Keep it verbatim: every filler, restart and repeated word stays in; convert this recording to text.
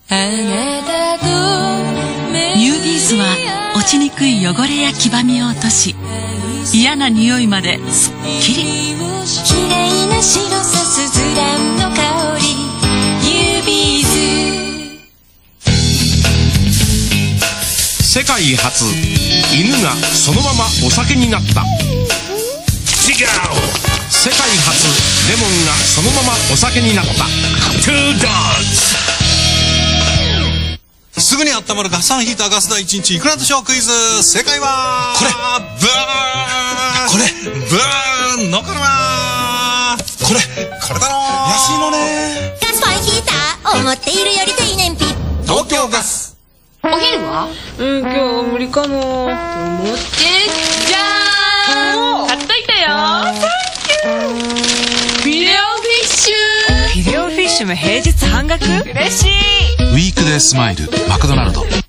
ニュービーズは落ちにくい汚れや黄ばみを落とし、嫌な匂いまですっきり。 綺麗な白さスズランの香り、ニュービーズ。 世界初、犬がそのままお酒になった。違う。世界初、レモンがそのままお酒になった。トゥードッグ。 すぐに温まるガスファンヒーターガス代いちにちいくらでしょうクイズ。正解はこれ。ブーン。これ。ブーン。残るわー。これ。これだろー。安いのね。 ガスファンヒーター、思っているより低燃費。 東京ガス。 お昼はうん、今日は無理かも。 思ってじゃーん、買っといたよ。サンキュー。フィレオフィッシュ。 フィレオフィッシュも平日半額？ 嬉しい。 ウィークデースマイルマクドナルド。